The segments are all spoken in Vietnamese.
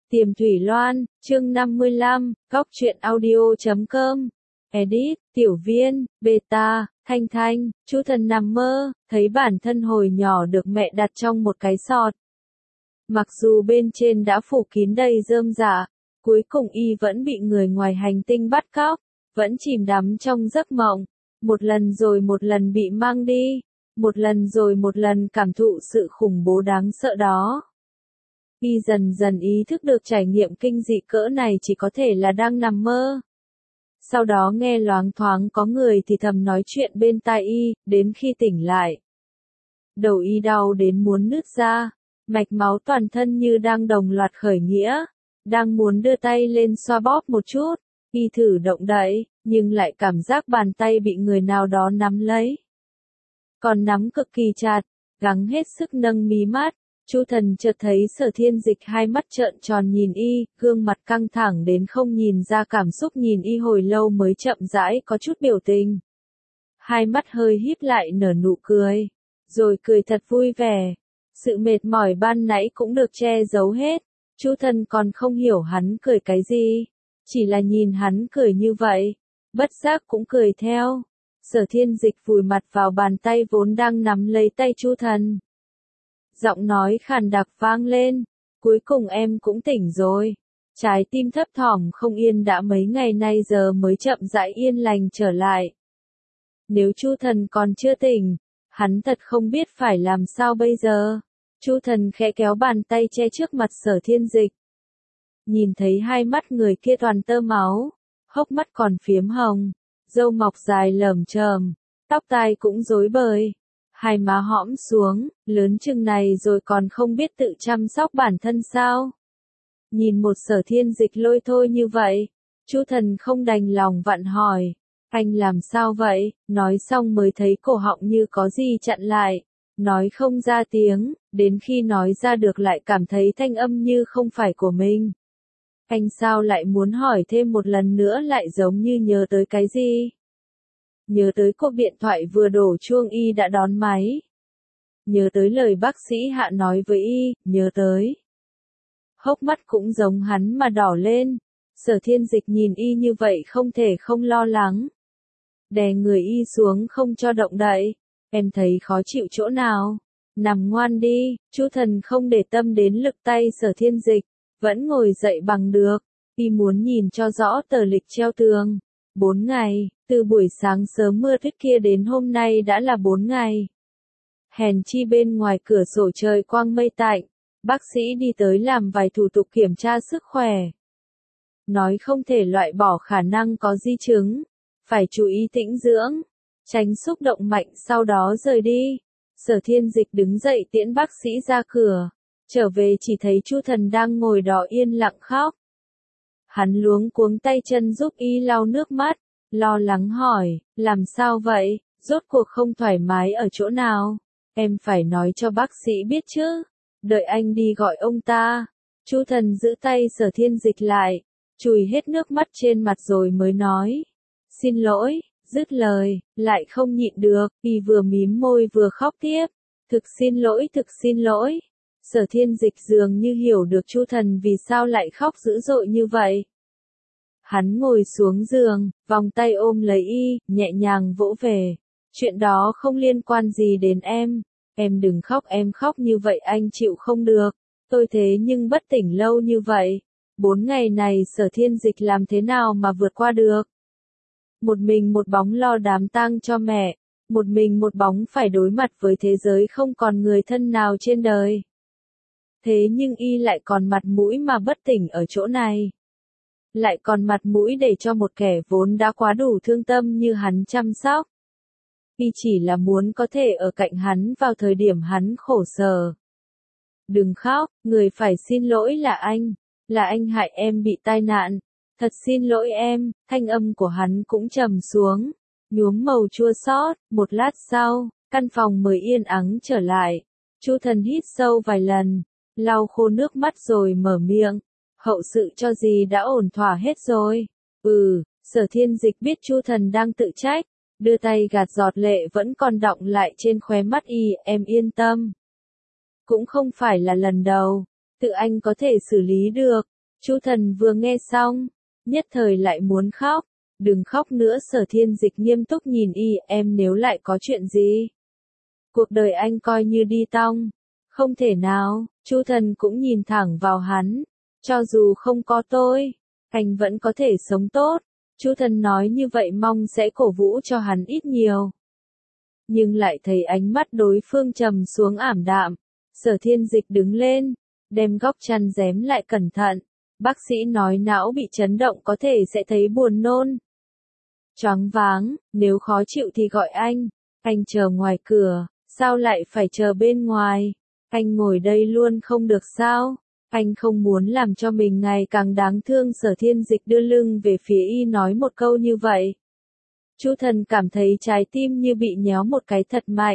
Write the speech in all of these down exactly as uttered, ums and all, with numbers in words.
Tiềm Thủy Loan, chương năm mươi lăm, góc truyện audio chấm com. Edit, Tiểu Viên, Beta, Thanh Thanh, Chu Thần nằm mơ, thấy bản thân hồi nhỏ được mẹ đặt trong một cái sọt. Mặc dù bên trên đã phủ kín đầy rơm rạ, cuối cùng y vẫn bị người ngoài hành tinh bắt cóc, vẫn chìm đắm trong giấc mộng, một lần rồi một lần bị mang đi, một lần rồi một lần cảm thụ sự khủng bố đáng sợ đó. Y dần dần ý thức được trải nghiệm kinh dị cỡ này chỉ có thể là đang nằm mơ. Sau đó nghe loáng thoáng có người thì thầm nói chuyện bên tai y, đến khi tỉnh lại. Đầu y đau đến muốn nứt ra, mạch máu toàn thân như đang đồng loạt khởi nghĩa, đang muốn đưa tay lên xoa bóp một chút, y thử động đậy, nhưng lại cảm giác bàn tay bị người nào đó nắm lấy. Còn nắm cực kỳ chặt, gắng hết sức nâng mí mắt. Chu Thần chợt thấy Sở Thiên Dịch hai mắt trợn tròn nhìn y, gương mặt căng thẳng đến không nhìn ra cảm xúc, nhìn y hồi lâu mới chậm rãi có chút biểu tình. Hai mắt hơi híp lại nở nụ cười, rồi cười thật vui vẻ. Sự mệt mỏi ban nãy cũng được che giấu hết. Chu Thần còn không hiểu hắn cười cái gì, chỉ là nhìn hắn cười như vậy, bất giác cũng cười theo. Sở Thiên Dịch vùi mặt vào bàn tay vốn đang nắm lấy tay Chu Thần. Giọng nói khàn đặc vang lên, cuối cùng em cũng tỉnh rồi. Trái tim thấp thỏm không yên đã mấy ngày nay giờ mới chậm rãi yên lành trở lại. Nếu Chu Thần còn chưa tỉnh, hắn thật không biết phải làm sao bây giờ. Chu Thần khẽ kéo bàn tay che trước mặt Sở Thiên Dịch. Nhìn thấy hai mắt người kia toàn tơ máu, hốc mắt còn phiếm hồng, râu mọc dài lởm chởm, tóc tai cũng rối bời. Hai má hõm xuống, lớn chừng này rồi còn không biết tự chăm sóc bản thân sao? Nhìn một Sở Thiên Dịch lôi thôi như vậy, Chu Thần không đành lòng vặn hỏi, anh làm sao vậy? Nói xong mới thấy cổ họng như có gì chặn lại, nói không ra tiếng, đến khi nói ra được lại cảm thấy thanh âm như không phải của mình. Anh sao lại muốn hỏi thêm một lần nữa, lại giống như nhớ tới cái gì? Nhớ tới cuộc điện thoại vừa đổ chuông y đã đón máy. Nhớ tới lời bác sĩ Hạ nói với y, nhớ tới. Hốc mắt cũng giống hắn mà đỏ lên. Sở Thiên Dịch nhìn y như vậy không thể không lo lắng. Đè người y xuống không cho động đậy. Em thấy khó chịu chỗ nào? Nằm ngoan đi. Chu Thần không để tâm đến lực tay Sở Thiên Dịch, vẫn ngồi dậy bằng được. Y muốn nhìn cho rõ tờ lịch treo tường. Bốn ngày, từ buổi sáng sớm mưa tuyết kia đến hôm nay đã là bốn ngày. Hèn chi bên ngoài cửa sổ trời quang mây tạnh, bác sĩ đi tới làm vài thủ tục kiểm tra sức khỏe. Nói không thể loại bỏ khả năng có di chứng, phải chú ý tĩnh dưỡng, tránh xúc động mạnh sau đó rời đi. Sở Thiên Dịch đứng dậy tiễn bác sĩ ra cửa, trở về chỉ thấy Chu Thần đang ngồi đó yên lặng khóc. Hắn luống cuống tay chân giúp y lau nước mắt, lo lắng hỏi, làm sao vậy, rốt cuộc không thoải mái ở chỗ nào? Em phải nói cho bác sĩ biết chứ, đợi anh đi gọi ông ta. Chu Thần giữ tay Sở Thiên Dịch lại, chùi hết nước mắt trên mặt rồi mới nói, xin lỗi, dứt lời, lại không nhịn được, y vừa mím môi vừa khóc tiếp, thực xin lỗi thực xin lỗi. Sở Thiên Dịch dường như hiểu được Chu Thần vì sao lại khóc dữ dội như vậy. Hắn ngồi xuống giường, vòng tay ôm lấy y, nhẹ nhàng vỗ về. Chuyện đó không liên quan gì đến em. Em đừng khóc, em khóc như vậy anh chịu không được. Tôi thế nhưng bất tỉnh lâu như vậy. Bốn ngày này Sở Thiên Dịch làm thế nào mà vượt qua được? Một mình một bóng lo đám tang cho mẹ. Một mình một bóng phải đối mặt với thế giới không còn người thân nào trên đời. Thế nhưng y lại còn mặt mũi mà bất tỉnh ở chỗ này. Lại còn mặt mũi để cho một kẻ vốn đã quá đủ thương tâm như hắn chăm sóc. Y chỉ là muốn có thể ở cạnh hắn vào thời điểm hắn khổ sở. Đừng khóc, người phải xin lỗi là anh. Là anh hại em bị tai nạn. Thật xin lỗi em. Thanh âm của hắn cũng trầm xuống, nhuốm màu chua xót. Một lát sau, căn phòng mới yên ắng trở lại. Chu Thần hít sâu vài lần, lau khô nước mắt rồi mở miệng. Hậu sự cho gì đã ổn thỏa hết rồi. Ừ, Sở Thiên Dịch biết Chu Thần đang tự trách, đưa tay gạt giọt lệ vẫn còn đọng lại trên khóe mắt y, em yên tâm. Cũng không phải là lần đầu, tự anh có thể xử lý được. Chu Thần vừa nghe xong, nhất thời lại muốn khóc. Đừng khóc nữa, Sở Thiên Dịch nghiêm túc nhìn y, em nếu lại có chuyện gì? Cuộc đời anh coi như đi tong. Không thể nào, Chu Thần cũng nhìn thẳng vào hắn. Cho dù không có tôi, anh vẫn có thể sống tốt. Chu Thần nói như vậy mong sẽ cổ vũ cho hắn ít nhiều. Nhưng lại thấy ánh mắt đối phương trầm xuống ảm đạm. Sở Thiên Dịch đứng lên, đem góc chăn rém lại cẩn thận. Bác sĩ nói não bị chấn động có thể sẽ thấy buồn nôn. Choáng váng, nếu khó chịu thì gọi anh. Anh chờ ngoài cửa, sao lại phải chờ bên ngoài? Anh ngồi đây luôn không được sao? Anh không muốn làm cho mình ngày càng đáng thương. Sở Thiên Dịch đưa lưng về phía y nói một câu như vậy. Chu Thần cảm thấy trái tim như bị nhéo một cái thật mạnh.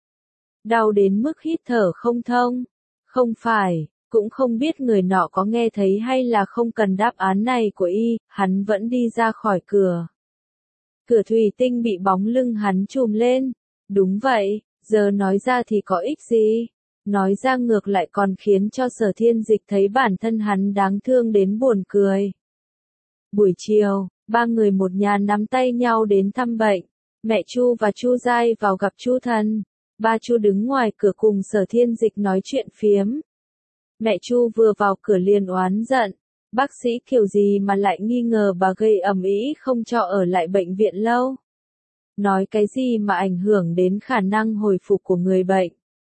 Đau đến mức hít thở không thông. Không phải, cũng không biết người nọ có nghe thấy hay là không. Cần đáp án này của y, hắn vẫn đi ra khỏi cửa. Cửa thủy tinh bị bóng lưng hắn trùm lên. Đúng vậy, giờ nói ra thì có ích gì? Nói ra ngược lại còn khiến cho Sở Thiên Dịch thấy bản thân hắn đáng thương đến buồn cười. Buổi chiều, ba người một nhà nắm tay nhau đến thăm bệnh. Mẹ Chu và Chu Giai vào gặp Chu Thần. Ba Chu đứng ngoài cửa cùng Sở Thiên Dịch nói chuyện phiếm. Mẹ Chu vừa vào cửa liền oán giận. Bác sĩ kiểu gì mà lại nghi ngờ bà gây ầm ĩ không cho ở lại bệnh viện lâu. Nói cái gì mà ảnh hưởng đến khả năng hồi phục của người bệnh.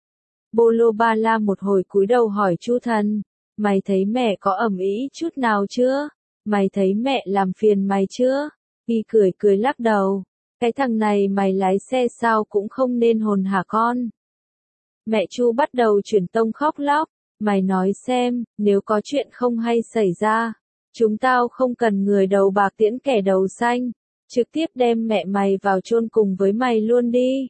Bô Lô Ba La một hồi cúi đầu hỏi Chu Thần. Mày thấy mẹ có ầm ĩ chút nào chưa? Mày thấy mẹ làm phiền mày chưa? Y cười cười lắc đầu. Cái thằng này mày lái xe sao cũng không nên hồn hả con? Mẹ Chu bắt đầu chuyển tông khóc lóc. Mày nói xem, nếu có chuyện không hay xảy ra, chúng tao không cần người đầu bạc tiễn kẻ đầu xanh, trực tiếp đem mẹ mày vào chôn cùng với mày luôn đi.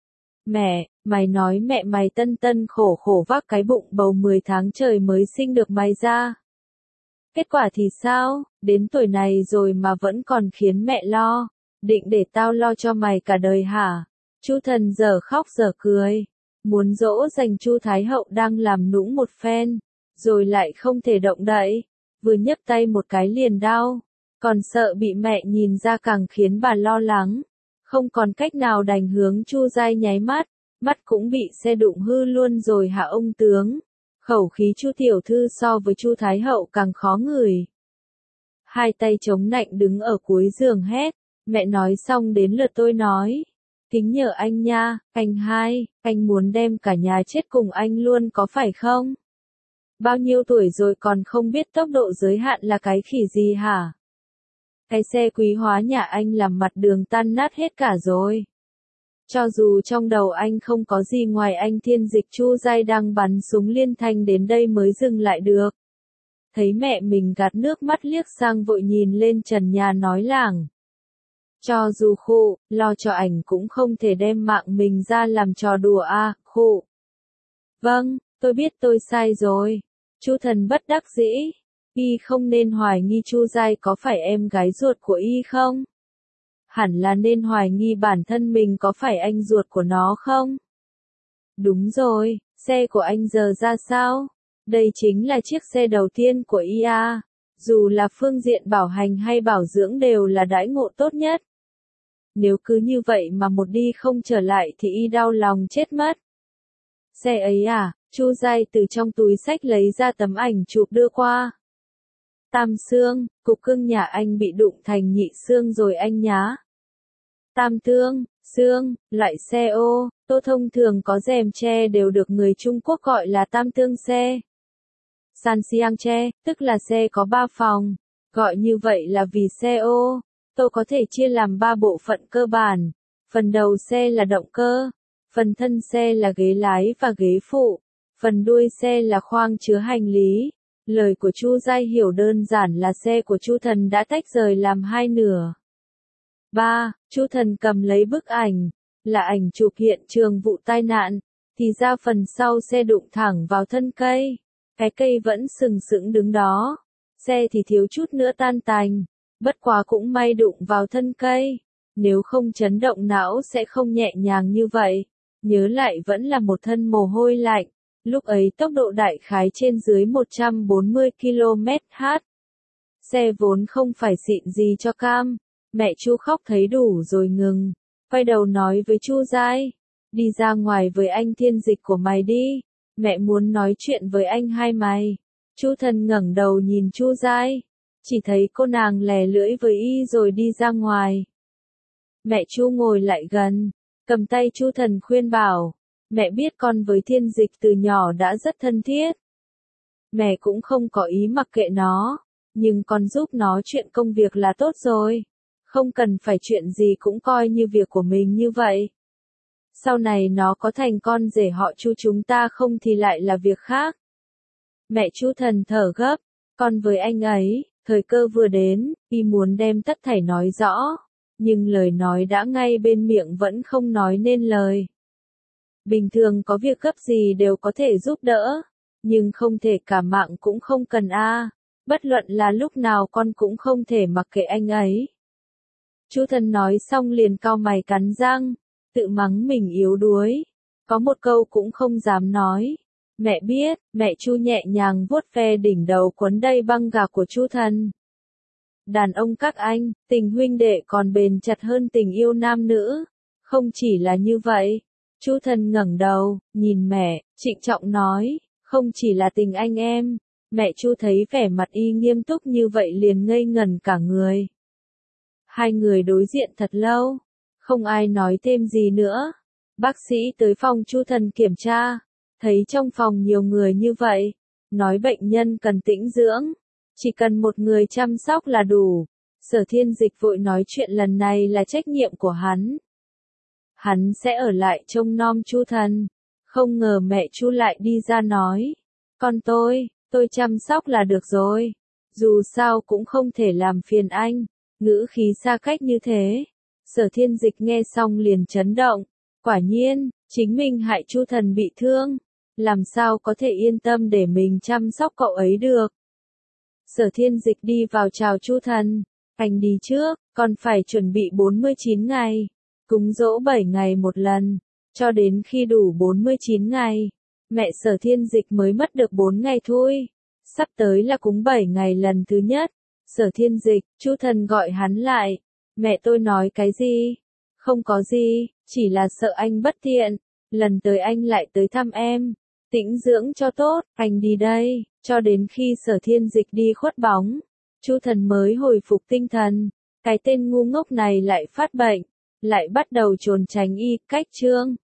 Mẹ, mày nói mẹ mày tân tân khổ khổ vác cái bụng bầu mười tháng trời mới sinh được mày ra. Kết quả thì sao, đến tuổi này rồi mà vẫn còn khiến mẹ lo, định để tao lo cho mày cả đời hả? Chu Thần giờ khóc giờ cười. Muốn dỗ dành Chu Thái Hậu đang làm nũng một phen, rồi lại không thể động đậy, vừa nhấc tay một cái liền đau, còn sợ bị mẹ nhìn ra càng khiến bà lo lắng, không còn cách nào đành hướng Chu Giai nháy mắt, mắt cũng bị xe đụng hư luôn rồi hả ông tướng, khẩu khí Chu tiểu thư so với Chu Thái Hậu càng khó ngửi. Hai tay chống nạnh đứng ở cuối giường hét, mẹ nói xong đến lượt tôi nói. Kính nhờ anh nha, anh hai, anh muốn đem cả nhà chết cùng anh luôn có phải không? Bao nhiêu tuổi rồi còn không biết tốc độ giới hạn là cái khỉ gì hả? Cái xe quý hóa nhà anh làm mặt đường tan nát hết cả rồi. Cho dù trong đầu anh không có gì ngoài anh Thiên Dịch. Chu Giai đang bắn súng liên thanh đến đây mới dừng lại được. Thấy mẹ mình gạt nước mắt liếc sang vội nhìn lên trần nhà nói làng. Cho dù khụ, lo cho ảnh cũng không thể đem mạng mình ra làm trò đùa a, à, khụ. Vâng, tôi biết tôi sai rồi. Chu Thần bất đắc dĩ. Y không nên hoài nghi Chu Giai có phải em gái ruột của y không? Hẳn là nên hoài nghi bản thân mình có phải anh ruột của nó không? Đúng rồi, xe của anh giờ ra sao? Đây chính là chiếc xe đầu tiên của y à. Dù là phương diện bảo hành hay bảo dưỡng đều là đãi ngộ tốt nhất. Nếu cứ như vậy mà một đi không trở lại thì y đau lòng chết mất. Xe ấy à, Chu Giai từ trong túi xách lấy ra tấm ảnh chụp đưa qua. Tam xương, cục cưng nhà anh bị đụng thành nhị xương rồi anh nhá. Tam tương, xương, loại xe ô, tô thông thường có rèm che đều được người Trung Quốc gọi là tam tương xe. San Siang che, tức là xe có ba phòng, gọi như vậy là vì xe ô. Tô có thể chia làm ba bộ phận cơ bản. Phần đầu xe là động cơ, phần thân xe là ghế lái và ghế phụ, phần đuôi xe là khoang chứa hành lý. Lời của Chu Giai hiểu đơn giản là xe của Chu Thần đã tách rời làm hai nửa. ba. Chu Thần cầm lấy bức ảnh, là ảnh chụp hiện trường vụ tai nạn, thì ra phần sau xe đụng thẳng vào thân cây. Cái cây vẫn sừng sững đứng đó, xe thì thiếu chút nữa tan tành, bất quá cũng may đụng vào thân cây, nếu không chấn động não sẽ không nhẹ nhàng như vậy. Nhớ lại vẫn là một thân mồ hôi lạnh, lúc ấy tốc độ đại khái trên dưới một trăm bốn mươi ki lô mét trên giờ. Xe vốn không phải xịn gì cho cam. Mẹ Chu khóc thấy đủ rồi ngừng, quay đầu nói với Chu Giai, đi ra ngoài với anh Thiên Dịch của mày đi, mẹ muốn nói chuyện với anh hai mày. Chu Thần ngẩng đầu nhìn Chu Giai, chỉ thấy cô nàng lè lưỡi với y rồi đi ra ngoài. Mẹ Chu ngồi lại gần, cầm tay Chu Thần khuyên bảo, mẹ biết con với Thiên Dịch từ nhỏ đã rất thân thiết. Mẹ cũng không có ý mặc kệ nó, nhưng con giúp nó chuyện công việc là tốt rồi. Không cần phải chuyện gì cũng coi như việc của mình như vậy. Sau này nó có thành con rể họ Chu chúng ta không thì lại là việc khác. Mẹ Chu Thần thở gấp, con với anh ấy, thời cơ vừa đến, y muốn đem tất thảy nói rõ, nhưng lời nói đã ngay bên miệng vẫn không nói nên lời. Bình thường có việc gấp gì đều có thể giúp đỡ, nhưng không thể cả mạng cũng không cần a. Bất luận là lúc nào con cũng không thể mặc kệ anh ấy. Chu Thần nói xong liền cau mày cắn răng, tự mắng mình yếu đuối, có một câu cũng không dám nói. Mẹ biết, mẹ Chu nhẹ nhàng vuốt ve đỉnh đầu quấn đầy băng gạc của Chu Thần. Đàn ông các anh, tình huynh đệ còn bền chặt hơn tình yêu nam nữ. Không chỉ là như vậy. Chu Thần ngẩng đầu, nhìn mẹ, trịnh trọng nói, không chỉ là tình anh em. Mẹ Chu thấy vẻ mặt y nghiêm túc như vậy liền ngây ngẩn cả người. Hai người đối diện thật lâu, không ai nói thêm gì nữa. Bác sĩ tới phòng Chu Thần kiểm tra, thấy trong phòng nhiều người như vậy, nói bệnh nhân cần tĩnh dưỡng, chỉ cần một người chăm sóc là đủ. Sở Thiên Dịch vội nói chuyện lần này là trách nhiệm của hắn. Hắn sẽ ở lại trông nom Chu Thần. Không ngờ mẹ Chu lại đi ra nói, con tôi, tôi chăm sóc là được rồi, dù sao cũng không thể làm phiền anh. Ngữ khí xa cách như thế, Sở Thiên Dịch nghe xong liền chấn động, quả nhiên, chính mình hại Chu Thần bị thương, làm sao có thể yên tâm để mình chăm sóc cậu ấy được. Sở Thiên Dịch đi vào chào Chu Thần, anh đi trước, còn phải chuẩn bị bốn mươi chín ngày, cúng dỗ bảy ngày một lần, cho đến khi đủ bốn mươi chín ngày, mẹ Sở Thiên Dịch mới mất được bốn ngày thôi, sắp tới là cúng bảy ngày lần thứ nhất. Sở Thiên Dịch, Chu Thần gọi hắn lại. Mẹ tôi nói cái gì? Không có gì, chỉ là sợ anh bất tiện. Lần tới anh lại tới thăm em. Tĩnh dưỡng cho tốt, anh đi đây. Cho đến khi Sở Thiên Dịch đi khuất bóng, Chu Thần mới hồi phục tinh thần. Cái tên ngu ngốc này lại phát bệnh, lại bắt đầu trốn tránh y, cách chương.